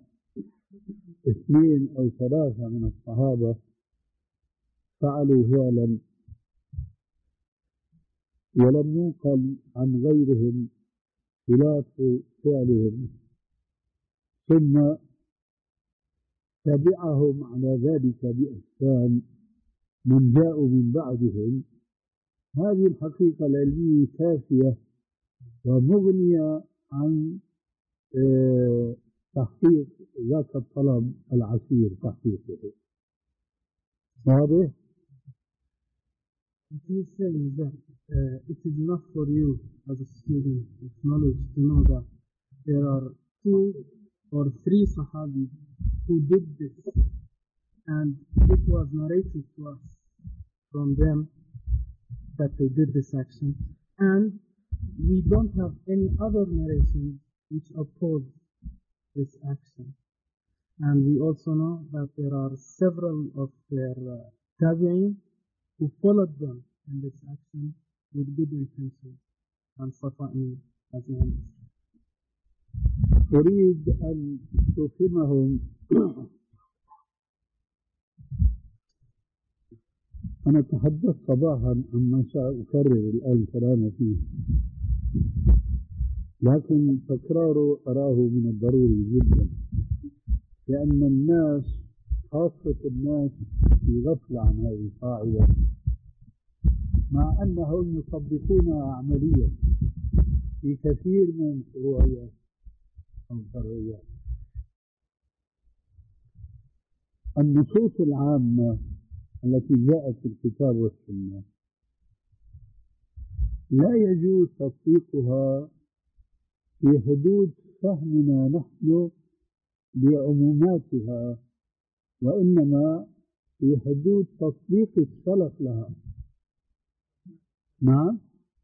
اثنين أو ثلاثة من الصحابة فعلوا فعلا ولم ينقل عن غيرهم خلاف فعلهم، ثم تبعهم على ذلك بإحسان من جاءوا من بعدهم. هذه الحقيقة العلمية كافية ومغنية عن اه تحقيق ذاك الطلب العسير تحقيقه. واضح؟ He is saying that uh, it is enough for you as a student of knowledge to know that there are two or three Sahabis who did this, and it was narrated to us from them that they did this action, and we don't have any other narration which oppose this action. And we also know that there are several of their uh, tabi'in who followed them in this action with good intention and صفائين as we understand. أريد أن تفهمهم. أنا تحدثت صباحا عما سأكرر الآن كلام فيه، لكن تكراره أراه من الضروري جدا، لأن الناس خاصة الناس في غفلة عن هذه القاعدة، مع أنهم يطبقونها عمليا في كثير من فروعيات أو فرعيات. النصوص العامة التي جاءت في الكتاب والسنة لا يجوز تطبيقها في حدود فهمنا نحن بعموماتها، وإنما في حدود تطبيق السلف لها. نعم،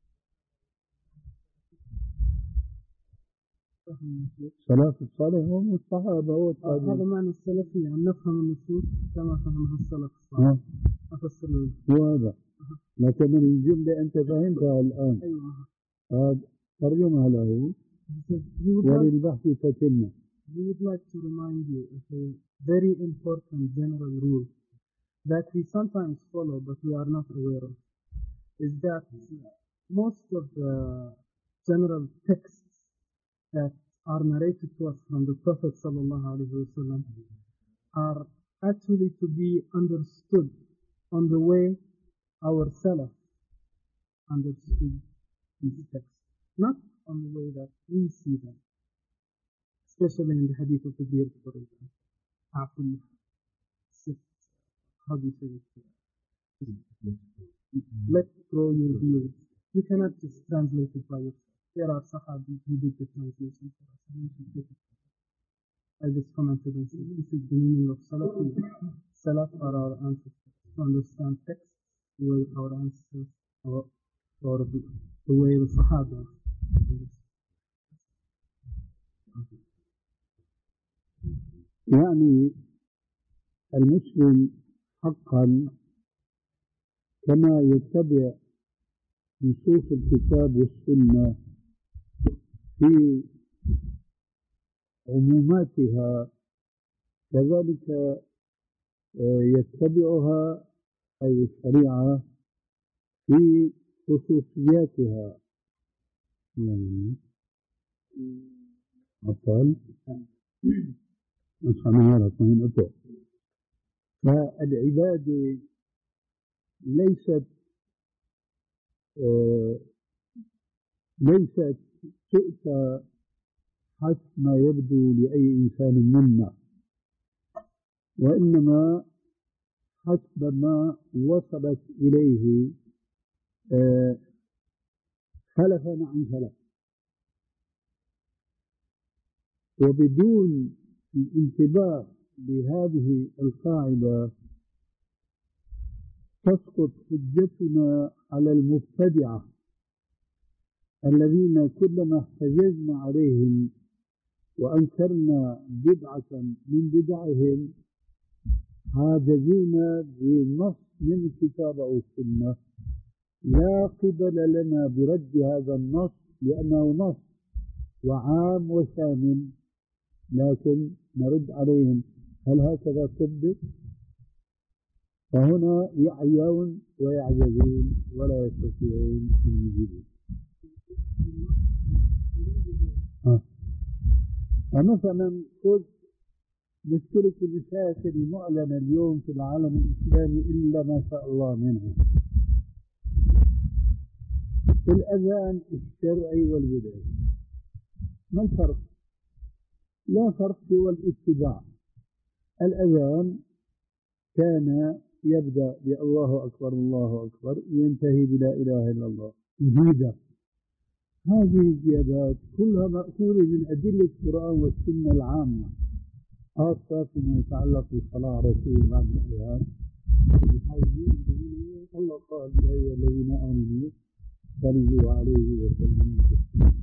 سلف الصالح هم الصحابة والتابعين. هذا معنى السلفية، أن نفهم النصوص كما فهمها السلف الصالح. أفسر وهذا، لكن من الجملة أنت فهمتها الآن. أيوة. ترجمها له وللبحث تتمة. We would like to remind you of a very important general rule that we sometimes follow but we are not aware of, is that most of the general texts that are narrated to us from the Prophet sallallahu alaihi wasallam are actually to be understood on the way our Salaf understood these texts, not on the way that we see them, especially in the hadith of the beard, for example. How do you say it? Let grow your beard. You cannot just translate it by yourself. There are Sahabis who did the translation for us, and we should take it. I just commented and said, this is the meaning of Salaf. Salaf are our ancestors. To understand texts the way our ancestors, or, or the, the way the Sahaba. يعني المسلم حقا كما يتبع نصوص الكتاب والسنة في عموماتها كذلك يتبعها أي الشريعة في خصوصياتها. أطال فالعبادة ليست ليست تؤتى حسب ما يبدو لأي إنسان منا، وإنما حسب ما وصلت إليه خلفا عن خلف، وبدون الانتباه لهذه القاعدة تسقط حجتنا على المبتدعة الذين كلما احتجزنا عليهم وأنكرنا بدعة من بدعهم حاجزونا بنص من الكتاب أو السنة لا قبل لنا برد هذا النص لأنه نص وعام وشامل، لكن نرد عليهم هل هكذا صدق؟ فهنا يعيون ويعجزون ولا يستطيعون أن يجيبون. فمثلا خذ مشكلة المشاكل المعلنة اليوم في العالم الإسلامي إلا ما شاء الله منه في الأذان الشرعي والبدعي. ما الفرق؟ لا فرق سوى الاتباع. الأذان كان يبدأ بالله أكبر الله أكبر ينتهي بلا إله إلا الله جديدة. هذه الزيادات كلها مأخوذة من أدلة القرآن والسنة العامة، خاصة فيما يتعلق بصلاة رسول الله بعد الأذان. الله قال يا أيها الذين آمنوا صلوا عليه وسلموا تسليما.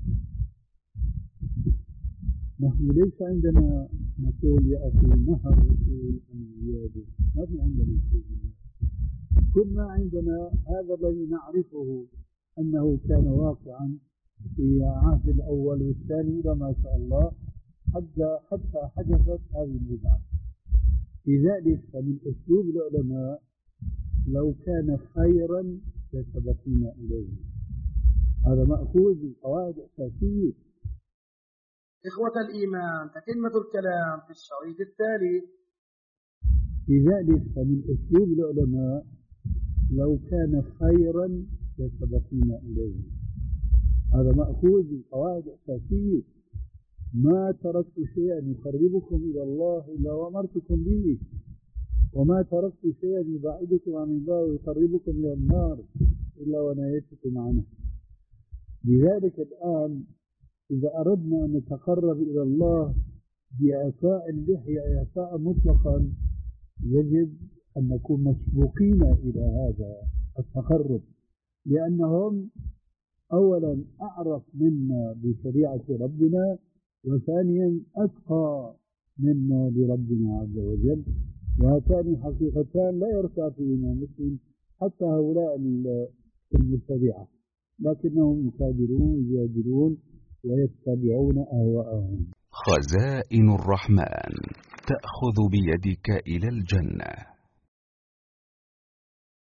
نحن ليس عندنا نقول يا أخي نهى الرسول عن الزيادة، ما في عندنا شيء. كل ما عندنا هذا الذي نعرفه أنه كان واقعا في عهد الأول والثاني إلى ما شاء الله حتى حتى حدثت هذه البدعة. لذلك فمن أسلوب العلماء لو كان خيرا لسبقونا إليه. هذا مأخوذ من قواعد أساسية. إخوة الإيمان، تتمة الكلام في الشريط التالي. لذلك فمن أسلوب العلماء لو كان خيرا لسبقونا إليه. هذا مأخوذ من قواعد أساسية. ما تركت شيئا يقربكم إلى الله إلا وأمرتكم به، وما تركت شيئا يبعدكم عن الله ويقربكم إلى النار إلا ونهيتكم عنه. لذلك الآن إذا أردنا أن نتقرب إلى الله بإعفاء اللحية إعفاء مطلقا يجب أن نكون مسبوقين إلى هذا التقرب، لأنهم أولا أعرف منا بشريعة ربنا، وثانيا أتقى منا لربنا عز وجل، وهاتان حقيقتان لا يرتع فيهما مسلم حتى هؤلاء المبتدعة، لكنهم يكابرون يجادلون ويتبعون أهواءهم. خزائن الرحمن تأخذ بيدك إلى الجنة.